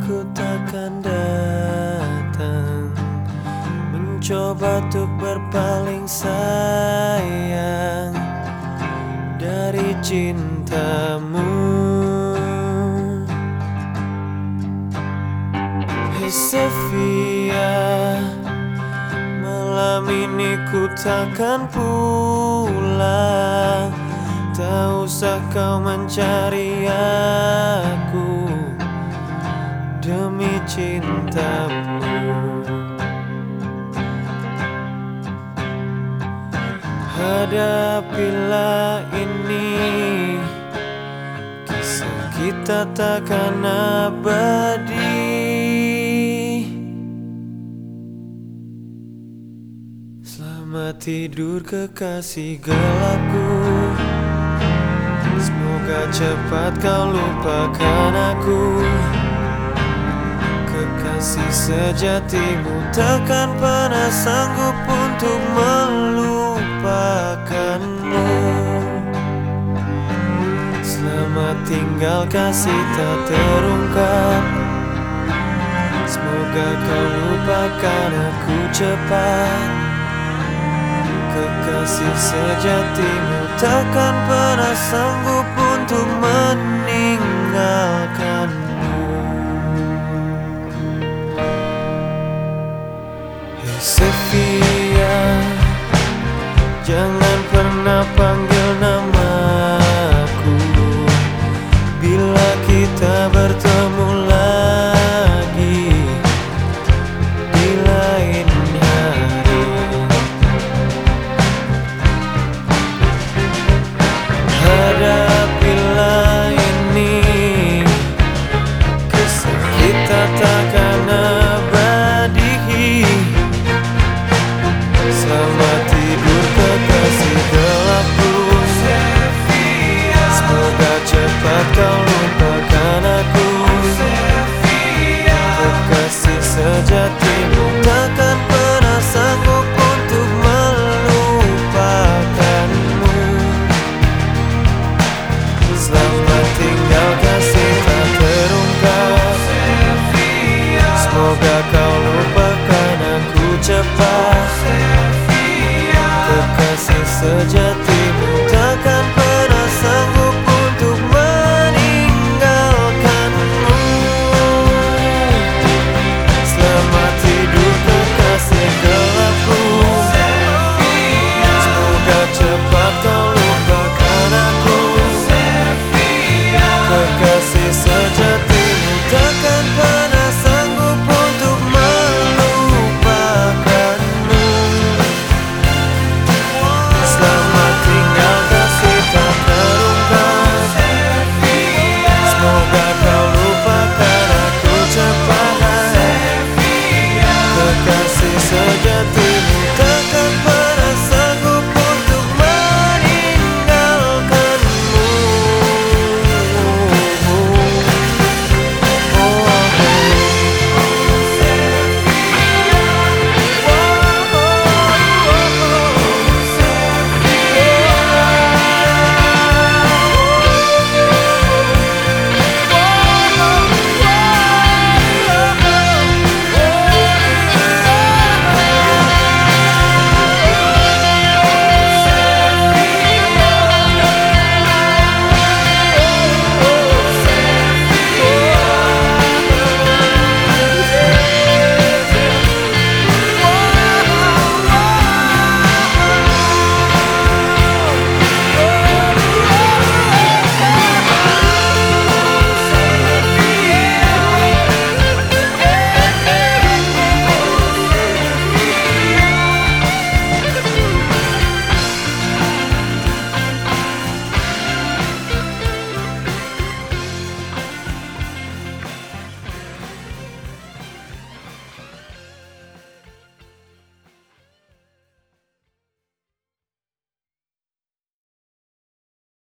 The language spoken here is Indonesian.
Aku takkan datang mencoba untuk berpaling sayang dari cintamu. Hey Sofia, malam ini ku takkan pulang. Tak usah kau mencari aku demi cintamu. Hadapilah ini, kisah kita takkan abadi. Selamat tidur kekasih gelapku, semoga cepat kau lupakan aku. Kekasih sejatimu takkan pernah sanggup untuk melupakanmu. Selamat tinggal kasih tak terungkap, semoga kau lupakan aku cepat. Kekasih sejatimu takkan pernah sanggup untuk meninggalkanmu. Hey Sofia, jangan pernah panggil namaku bila kita bertemu lagi di lain hari. Hadapilah ini, kisah kita takkan abadi. Selamat tidur kekasih gelapku, semoga cepat kau lupakan aku. Kekasih sejatimu takkan pernah sanggup untuk melupakanmu. Selamat tinggal kasih tak terungkap, semoga kau